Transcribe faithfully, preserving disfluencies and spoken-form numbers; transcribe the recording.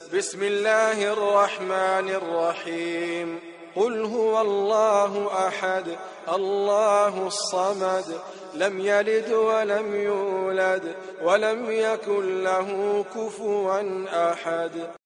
بسم الله الرحمن الرحيم قل هو الله أحد الله الصمد لم يلد ولم يولد ولم يكن له كفوا أحد.